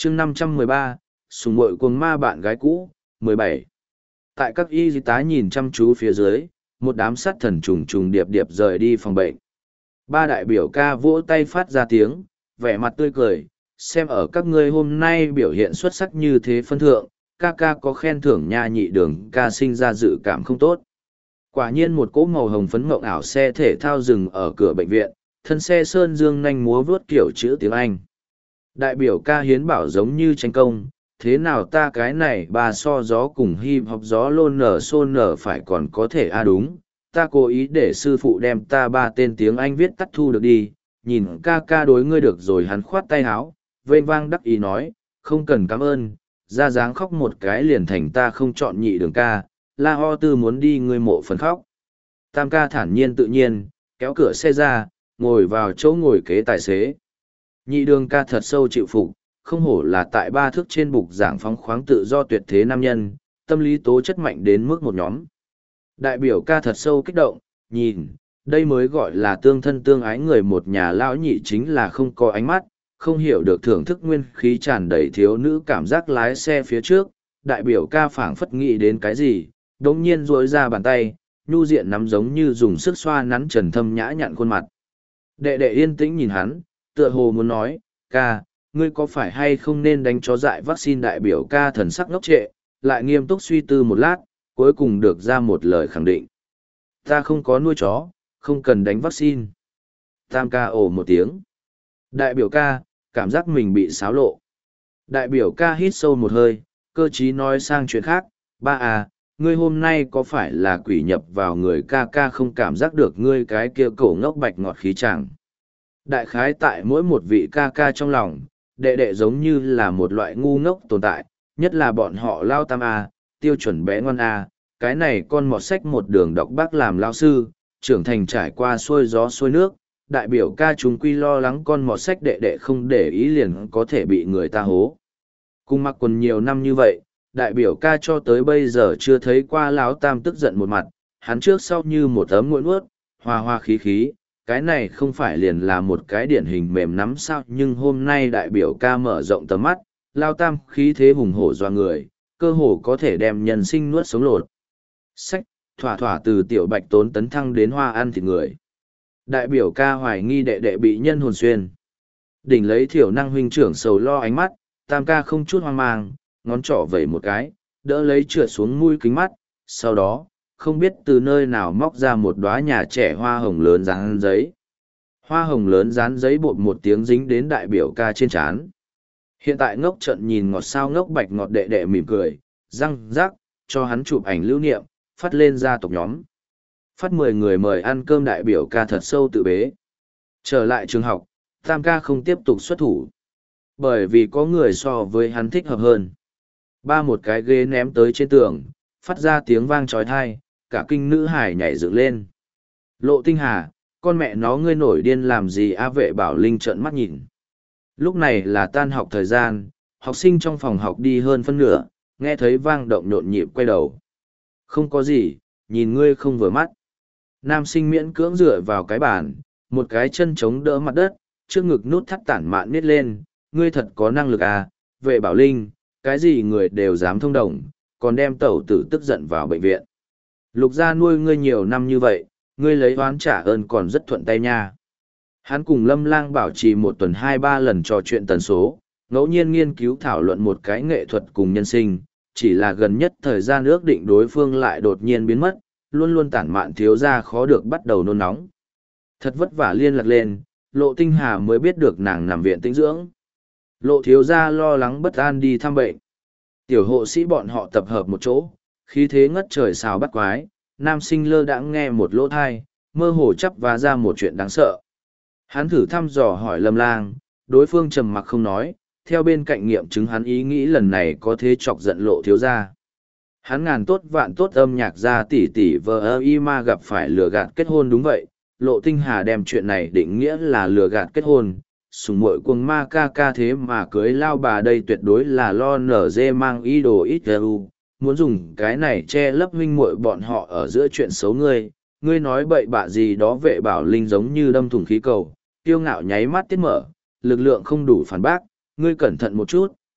chương 513, sùng muội cuồng ma bạn gái cũ, 17. Tại các y tá nhìn chăm chú phía dưới, một đám sát thần trùng trùng điệp điệp rời đi phòng bệnh. Ba đại biểu ca vỗ tay phát ra tiếng, vẻ mặt tươi cười, xem ở các ngươi hôm nay biểu hiện xuất sắc như thế phân thượng, ca ca có khen thưởng nha. Nhị đường ca sinh ra dự cảm không tốt. Quả nhiên một cỗ màu hồng phấn mộng ảo xe thể thao dừng ở cửa bệnh viện, thân xe sơn dương nhanh múa vớt kiểu chữ tiếng Anh. Đại biểu ca hiến bảo giống như tranh công, thế nào ta cái này ba so gió cùng hip hop gió lôn nở xôn nở phải còn có thể đúng, ta cố ý để sư phụ đem ta ba tên tiếng Anh viết tắt thu được đi, nhìn ca ca đối ngươi được rồi. Hắn khoát tay háo, vênh vang đắc ý nói, không cần cảm ơn, ra dáng khóc một cái liền thành ta không chọn nhị đường ca, la ho tư muốn đi ngươi mộ phần khóc. Tam ca thản nhiên tự nhiên, kéo cửa xe ra, ngồi vào chỗ ngồi kế tài xế. Nhị đường ca thật sâu chịu phục, không hổ là tại ba thước trên bục giảng phóng khoáng tự do tuyệt thế nam nhân, tâm lý tố chất mạnh đến mức một nhóm. Đại biểu ca thật sâu kích động, nhìn, đây mới gọi là tương thân tương ái người. Một nhà lão nhị chính là không có ánh mắt, không hiểu được thưởng thức nguyên khí tràn đầy thiếu nữ cảm giác lái xe phía trước. Đại biểu ca phảng phất nghĩ đến cái gì, đống nhiên duỗi ra bàn tay, nhu diện nắm giống như dùng sức xoa nắn trần thâm nhã nhặn khuôn mặt. Đệ đệ yên tĩnh nhìn hắn, tựa hồ muốn nói, ca, ngươi có phải hay không nên đánh chó dại vaccine. Đại biểu ca thần sắc ngốc trệ, lại nghiêm túc suy tư một lát, cuối cùng được ra một lời khẳng định. Ta không có nuôi chó, không cần đánh vaccine. Tam ca ồ một tiếng. Đại biểu ca, cảm giác mình bị xáo lộ. Đại biểu ca hít sâu một hơi, cơ trí nói sang chuyện khác, ba à, ngươi hôm nay có phải là quỷ nhập vào người ca ca không cảm giác được ngươi cái kia cổ ngốc bạch ngọt khí chẳng. Đại khái tại mỗi một vị ca ca trong lòng, đệ đệ giống như là một loại ngu ngốc tồn tại, nhất là bọn họ lao tam A, tiêu chuẩn bé ngoan A, cái này con mọt sách một đường đọc bác làm lao sư, trưởng thành trải qua xuôi gió xuôi nước, đại biểu ca chúng quy lo lắng con mọt sách đệ đệ không để ý liền có thể bị người ta hố. Cùng mặc quần nhiều năm như vậy, đại biểu ca cho tới bây giờ chưa thấy qua lão tam tức giận một mặt, hắn trước sau như một tấm nguội nuốt, hoa hoa khí khí, cái này không phải liền là một cái điển hình mềm nắm sao. Nhưng hôm nay đại biểu ca mở rộng tầm mắt, lao tam khí thế hùng hổ doa người, cơ hồ có thể đem nhân sinh nuốt sống lột. Sách, thỏa thỏa từ tiểu bạch tốn tấn thăng đến hoa ăn thịt người. Đại biểu ca hoài nghi đệ đệ bị nhân hồn xuyên. Đỉnh lấy thiểu năng huynh trưởng sầu lo ánh mắt, tam ca không chút hoang mang, ngón trỏ vẩy một cái, đỡ lấy trượt xuống mũi kính mắt, sau đó, không biết từ nơi nào móc ra một đóa nhà trẻ hoa hồng lớn dán giấy. Hoa hồng lớn dán giấy bột một tiếng dính đến đại biểu ca trên trán. Hiện tại ngốc trận nhìn ngọt sao ngốc bạch ngọt đệ đệ mỉm cười, răng rắc, cho hắn chụp ảnh lưu niệm, phát lên gia tộc nhóm. Phát 10 người mời ăn cơm. Đại biểu ca thật sâu tự bế. Trở lại trường học, tam ca không tiếp tục xuất thủ. Bởi vì có người so với hắn thích hợp hơn. Ba một cái ghế ném tới trên tường, phát ra tiếng vang trói thai, cả kinh nữ hải nhảy dựng lên. Lộ Tinh Hà, con mẹ nó ngươi nổi điên làm gì a? Vệ Bảo Linh trợn mắt nhìn. Lúc này là tan học thời gian, học sinh trong phòng học đi hơn phân nửa, nghe thấy vang động nhộn nhịp quay đầu. Không có gì, nhìn ngươi không vừa mắt. Nam sinh miễn cưỡng dựa vào cái bàn, một cái chân chống đỡ mặt đất, trước ngực nút thắt tản mạn nít lên, ngươi thật có năng lực à, Vệ Bảo Linh, cái gì người đều dám thông đồng, còn đem tẩu tử tức giận vào bệnh viện. Lục gia nuôi ngươi nhiều năm như vậy, ngươi lấy oán trả ơn còn rất thuận tay nha. Hắn cùng Lâm Lang bảo trì một tuần 2-3 lần trò chuyện tần số, ngẫu nhiên nghiên cứu thảo luận một cái nghệ thuật cùng nhân sinh, chỉ là gần nhất thời gian ước định đối phương lại đột nhiên biến mất, luôn luôn tản mạn thiếu gia khó được bắt đầu nôn nóng. Thật vất vả liên lạc lên, Lộ Tinh Hà mới biết được nàng nằm viện tĩnh dưỡng. Lộ thiếu gia lo lắng bất an đi thăm bệnh. Tiểu hộ sĩ bọn họ tập hợp một chỗ, khí thế ngất trời xào bắt quái, nam sinh lơ đãng nghe một lỗ thai, mơ hồ chắp vá ra một chuyện đáng sợ. Hắn thử thăm dò hỏi Lâm Lang, đối phương trầm mặc không nói, theo bên cạnh nghiệm chứng hắn ý nghĩ lần này có thế chọc giận Lộ thiếu gia. Hắn ngàn tốt vạn tốt âm nhạc ra tỷ tỷ vờ y ma gặp phải lừa gạt kết hôn. Đúng vậy, Lộ Tinh Hà đem chuyện này định nghĩa là lừa gạt kết hôn. Sùng muội cuồng ma ca ca thế mà cưới lao bà đây tuyệt đối là lo nở dê mang ý đồ ít muốn dùng cái này che lấp huynh muội bọn họ ở giữa chuyện xấu ngươi nói bậy bạ gì đó. Vệ Bảo Linh giống như đâm thủng khí cầu, kiêu ngạo nháy mắt tiết mở, lực lượng không đủ phản bác, ngươi cẩn thận một chút,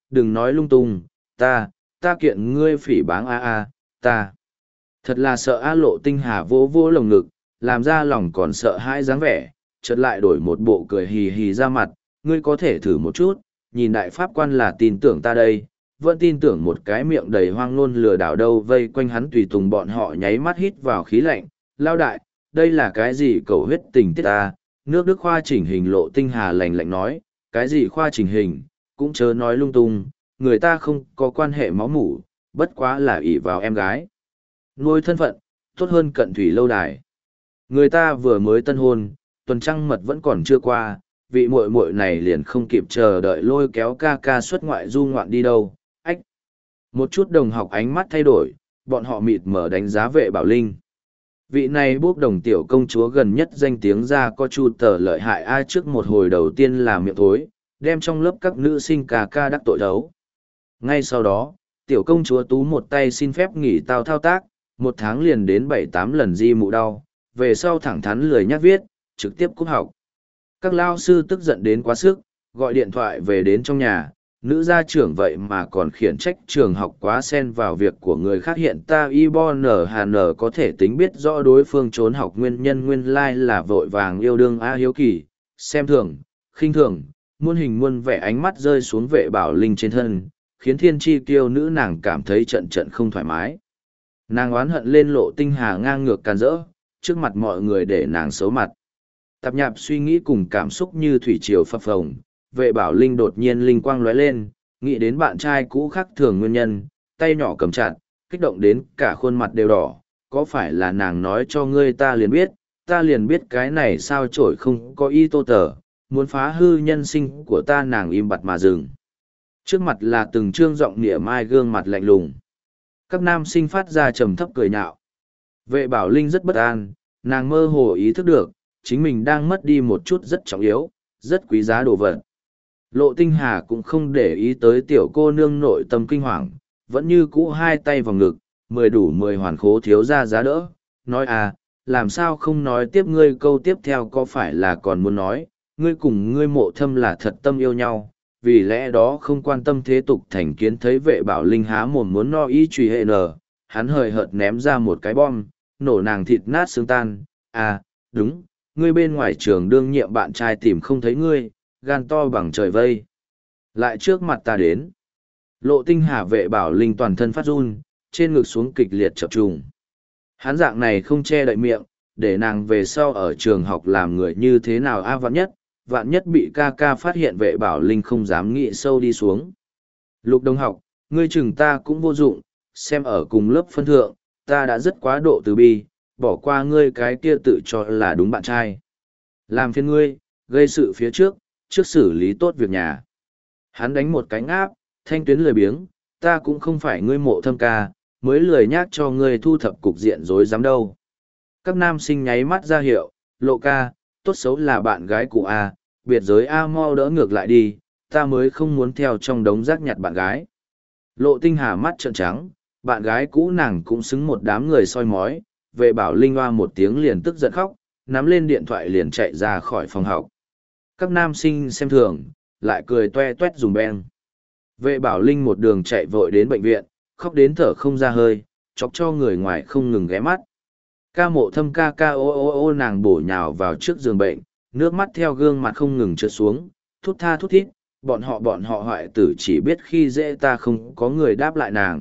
đừng nói lung tung, ta kiện ngươi phỉ báng ta. Thật là sợ Lộ Tinh Hà vô vô lồng ngực, làm ra lòng còn sợ hãi dáng vẻ, chợt lại đổi một bộ cười hì hì ra mặt, ngươi có thể thử một chút, nhìn đại pháp quan là tin tưởng ta đây, vẫn tin tưởng một cái miệng đầy hoang ngôn lừa đảo đâu. Vây quanh hắn tùy tùng bọn họ nháy mắt hít vào khí lạnh, lao đại, đây là cái gì cầu huyết tình tiết ta, nước Đức khoa chỉnh hình. Lộ Tinh Hà lạnh lạnh nói, cái gì khoa chỉnh hình, cũng chớ nói lung tung, người ta không có quan hệ máu mủ, bất quá là ỷ vào em gái. Nuôi thân phận, tốt hơn cận thủy lâu đài. Người ta vừa mới tân hôn, tuần trăng mật vẫn còn chưa qua, vị muội muội này liền không kịp chờ đợi lôi kéo ca ca xuất ngoại du ngoạn đi đâu. Ách! Một chút đồng học ánh mắt thay đổi, bọn họ mịt mở đánh giá Vệ Bảo Linh. Vị này bốc đồng tiểu công chúa gần nhất danh tiếng ra có chu tờ lợi hại ai trước một hồi đầu tiên là miệng thối, đem trong lớp các nữ sinh ca ca đắc tội đấu. Ngay sau đó, tiểu công chúa tú một tay xin phép nghỉ tao thao tác, một tháng liền đến 7-8 lần di mụ đau, về sau thẳng thắn lười nhắc viết, trực tiếp cúp học. Các lao sư tức giận đến quá sức, gọi điện thoại về đến trong nhà, nữ gia trưởng vậy mà còn khiển trách trường học quá xen vào việc của người khác. Hiện ta IBONHN có thể tính biết rõ đối phương trốn học nguyên nhân nguyên lai là vội vàng yêu đương hiếu kỳ, xem thường, khinh thường, muôn hình muôn vẻ ánh mắt rơi xuống Vệ Bảo Linh trên thân, khiến thiên chi kiêu nữ nàng cảm thấy trận trận không thoải mái. Nàng oán hận lên Lộ Tinh Hà ngang ngược càn rỡ, trước mặt mọi người để nàng xấu mặt. Tạp nhạp suy nghĩ cùng cảm xúc như thủy triều phập phồng, Vệ Bảo Linh đột nhiên linh quang lóe lên, nghĩ đến bạn trai cũ khác thường nguyên nhân, tay nhỏ cầm chặt, kích động đến cả khuôn mặt đều đỏ. Có phải là nàng nói cho ngươi ta liền biết cái này sao trổi không có y tô tờ, muốn phá hư nhân sinh của ta. Nàng im bặt mà dừng. Trước mặt là từng trương giọng nịa mai gương mặt lạnh lùng. Các nam sinh phát ra trầm thấp cười nhạo. Vệ Bảo Linh rất bất an, nàng mơ hồ ý thức được, chính mình đang mất đi một chút rất trọng yếu, rất quý giá đồ vật. Lộ Tinh Hà cũng không để ý tới tiểu cô nương nội tâm kinh hoàng, vẫn như cũ hai tay vào ngực, 10 đủ 10 hoàn khố thiếu ra giá đỡ, nói làm sao không nói tiếp. Ngươi câu tiếp theo có phải là còn muốn nói, ngươi cùng ngươi Mộ Thâm là thật tâm yêu nhau, vì lẽ đó không quan tâm thế tục thành kiến. Thấy Vệ Bảo Linh há mồm muốn no ý truy hệ nở, hắn hời hợt ném ra một cái bom, nổ nàng thịt nát xương tan. Đúng, ngươi bên ngoài trường đương nhiệm bạn trai tìm không thấy ngươi, gan to bằng trời vây. Lại trước mặt ta đến. Lộ Tinh Hà Vệ Bảo Linh toàn thân phát run, trên ngực xuống kịch liệt chập trùng. Hắn dạng này không che đậy miệng, để nàng về sau ở trường học làm người như thế nào vạn nhất bị ca ca phát hiện. Vệ Bảo Linh không dám nghĩ sâu đi xuống. Lục đồng học, ngươi chừng ta cũng vô dụng, xem ở cùng lớp phân thượng, ta đã rất quá độ từ bi, bỏ qua ngươi cái kia tự cho là đúng bạn trai. Làm phiền ngươi, gây sự phía trước xử lý tốt việc nhà. Hắn đánh một cái ngáp, thanh tuyến lười biếng, ta cũng không phải ngươi Mộ Thâm ca, mới lười nhác cho ngươi thu thập cục diện rối rắm đâu. Các nam sinh nháy mắt ra hiệu, Lộ ca, tốt xấu là bạn gái cụ biệt giới mau đỡ ngược lại đi, ta mới không muốn theo trong đống rác nhặt bạn gái. Lộ Tinh Hà mắt trợn trắng, bạn gái cũ nàng cũng xứng một đám người soi mói. Vệ Bảo Linh hoa một tiếng liền tức giận khóc, nắm lên điện thoại liền chạy ra khỏi phòng học. Các nam sinh xem thường, lại cười toe toét dùng beng. Vệ Bảo Linh một đường chạy vội đến bệnh viện, khóc đến thở không ra hơi, chọc cho người ngoài không ngừng ghé mắt. Ca Mộ Thâm ca ô nàng bổ nhào vào trước giường bệnh, nước mắt theo gương mặt không ngừng trượt xuống, thút tha thút thít, bọn họ hoại tử chỉ biết khi dễ ta, không có người đáp lại nàng.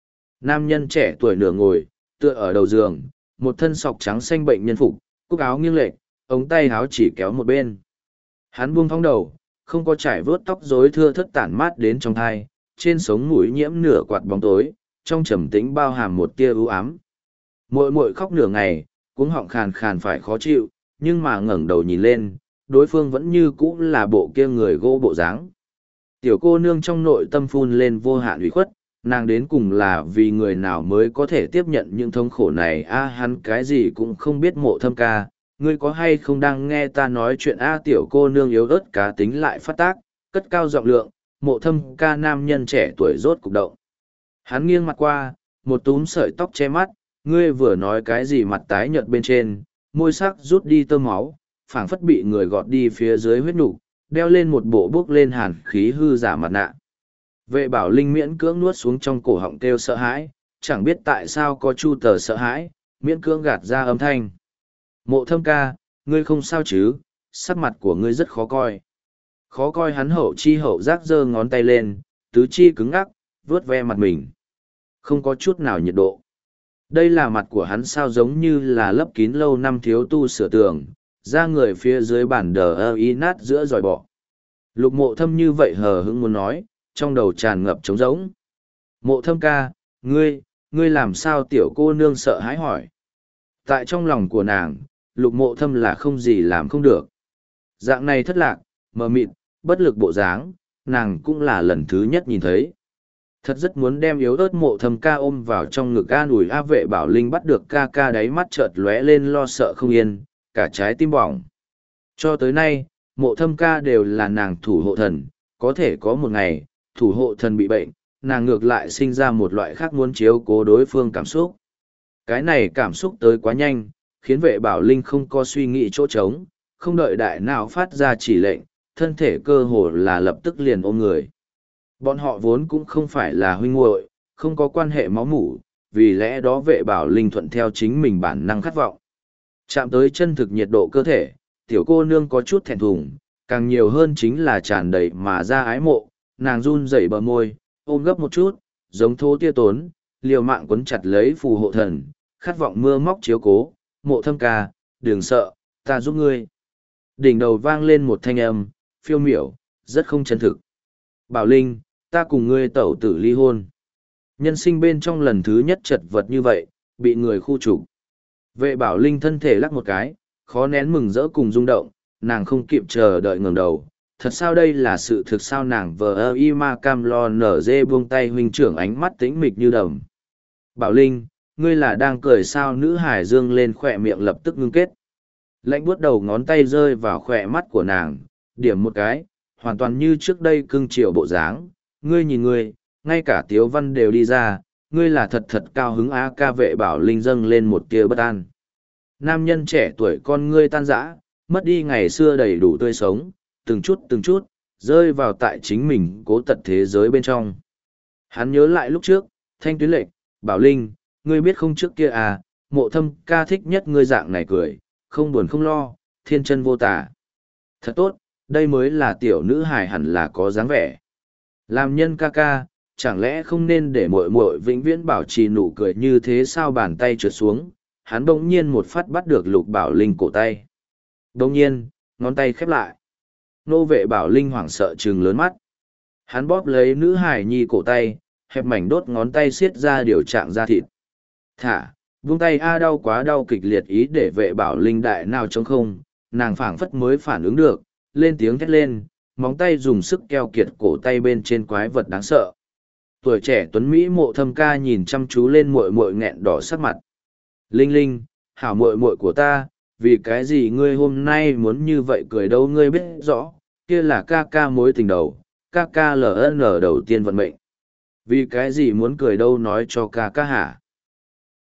Nam nhân trẻ tuổi nửa ngồi, tựa ở đầu giường, một thân sọc trắng xanh bệnh nhân phục, cúc áo nghiêng lệch, ống tay áo chỉ kéo một bên. Hắn buông thõng đầu, không có trải vớt tóc rối thưa thất tản mát đến trong thai, trên sống mũi nhiễm nửa quạt bóng tối, trong trầm tĩnh bao hàm một tia ưu ám. Muội muội khóc nửa ngày, cuống họng khàn khàn phải khó chịu, nhưng mà ngẩng đầu nhìn lên, đối phương vẫn như cũ là bộ kia người gỗ bộ dáng. Tiểu cô nương trong nội tâm phun lên vô hạn ủy khuất, nàng đến cùng là vì người nào mới có thể tiếp nhận những thống khổ này. Hắn cái gì cũng không biết. Mộ Thâm ca, ngươi có hay không đang nghe ta nói chuyện? Tiểu cô nương yếu ớt cá tính lại phát tác, cất cao giọng lượng. Mộ Thâm ca nam nhân trẻ tuổi rốt cục động. Hắn nghiêng mặt qua, một túm sợi tóc che mắt, ngươi vừa nói cái gì? Mặt tái nhợt bên trên, môi sắc rút đi tơ máu, phảng phất bị người gọt đi phía dưới huyết nục, đeo lên một bộ bước lên hàn khí hư giả mặt nạ. Vệ bảo linh miễn cưỡng nuốt xuống trong cổ họng kêu sợ hãi, chẳng biết tại sao có chu tờ sợ hãi, miễn cưỡng gạt ra âm thanh. Mộ Thâm ca, ngươi không sao chứ, sắc mặt của ngươi rất khó coi. Khó coi hắn hậu chi hậu giác giơ ngón tay lên, tứ chi cứng ngắc, vướt ve mặt mình. Không có chút nào nhiệt độ. Đây là mặt của hắn sao giống như là lấp kín lâu năm thiếu tu sửa tường, da người phía dưới bản đờ ơ y nát giữa dòi bọ. Lục Mộ Thâm như vậy hờ hững muốn nói, trong đầu tràn ngập trống rỗng. Mộ Thâm ca, ngươi làm sao tiểu cô nương sợ hãi hỏi. Tại trong lòng của nàng, Lục Mộ Thâm là không gì làm không được. Dạng này thất lạc, mờ mịt, bất lực bộ dáng, nàng cũng là lần thứ nhất nhìn thấy. Thật rất muốn đem yếu ớt Mộ Thâm ca ôm vào trong ngực an ủi. A Vệ Bảo Linh bắt được ca ca đáy mắt chợt lóe lên lo sợ không yên, cả trái tim bỏng. Cho tới nay, Mộ Thâm ca đều là nàng thủ hộ thần, có thể có một ngày, thủ hộ thần bị bệnh, nàng ngược lại sinh ra một loại khác muốn chiếu cố đối phương cảm xúc. Cái này cảm xúc tới quá nhanh, khiến Vệ Bảo Linh không có suy nghĩ chỗ trống, không đợi đại nào phát ra chỉ lệnh, thân thể cơ hồ là lập tức liền ôm người. Bọn họ vốn cũng không phải là huynh muội, không có quan hệ máu mủ, vì lẽ đó Vệ Bảo Linh thuận theo chính mình bản năng khát vọng. Chạm tới chân thực nhiệt độ cơ thể, tiểu cô nương có chút thẹn thùng, càng nhiều hơn chính là tràn đầy mà ra ái mộ, nàng run rẩy bờ môi, ôm gấp một chút, giống thố tia tốn, liều mạng quấn chặt lấy phù hộ thần, khát vọng mưa móc chiếu cố, Mộ Thâm ca, đừng sợ, ta giúp ngươi. Đỉnh đầu vang lên một thanh âm, phiêu miểu, rất không chân thực. Bảo Linh, ta cùng ngươi tẩu tử ly hôn. Nhân sinh bên trong lần thứ nhất chật vật như vậy, bị người khu trục. Vệ Bảo Linh thân thể lắc một cái, khó nén mừng rỡ cùng rung động, nàng không kịp chờ đợi ngẩng đầu. Thật sao đây là sự thực sao nàng vờ ơ y ma cam lo nở dê buông tay huynh trưởng ánh mắt tĩnh mịch như đầm. Bảo Linh, ngươi là đang cười sao nữ hải dương lên khỏe miệng lập tức ngưng kết. Lạnh buốt đầu ngón tay rơi vào khỏe mắt của nàng, điểm một cái, hoàn toàn như trước đây cưng chiều bộ dáng. Ngươi nhìn ngươi, ngay cả Tiếu Văn đều đi ra, ngươi là thật thật cao hứng á. Ca Vệ Bảo Linh dâng lên một tia bất an. Nam nhân trẻ tuổi con ngươi tan rã, mất đi ngày xưa đầy đủ tươi sống, từng chút, rơi vào tại chính mình cố tật thế giới bên trong. Hắn nhớ lại lúc trước, Thanh Tuyến Lệch, Bảo Linh, ngươi biết không trước kia à, Mộ Thâm ca thích nhất ngươi dạng này cười, không buồn không lo, thiên chân vô tả. Thật tốt, đây mới là tiểu nữ hài hẳn là có dáng vẻ. Làm nhân ca ca, chẳng lẽ không nên để muội muội vĩnh viễn bảo trì nụ cười như thế sao? Bàn tay trượt xuống, hắn bỗng nhiên một phát bắt được Lục Bảo Linh cổ tay. Bỗng nhiên, ngón tay khép lại. Nô Vệ Bảo Linh hoảng sợ trừng lớn mắt. Hắn bóp lấy nữ hài nhi cổ tay, hẹp mảnh đốt ngón tay xiết ra điều trạng da thịt. Thả, buông tay a, đau quá, đau kịch liệt ý để Vệ Bảo Linh đại nào trống không, nàng phảng phất mới phản ứng được, lên tiếng thét lên, móng tay dùng sức keo kiệt cổ tay bên trên quái vật đáng sợ. Tuổi trẻ tuấn Mỹ Mộ Thâm ca nhìn chăm chú lên muội muội nghẹn đỏ sắc mặt. Linh Linh, hảo muội muội của ta, vì cái gì ngươi hôm nay muốn như vậy cười đâu? Ngươi biết rõ, kia là ca ca mối tình đầu, ca ca LN đầu tiên vận mệnh. Vì cái gì muốn cười đâu nói cho ca ca hả?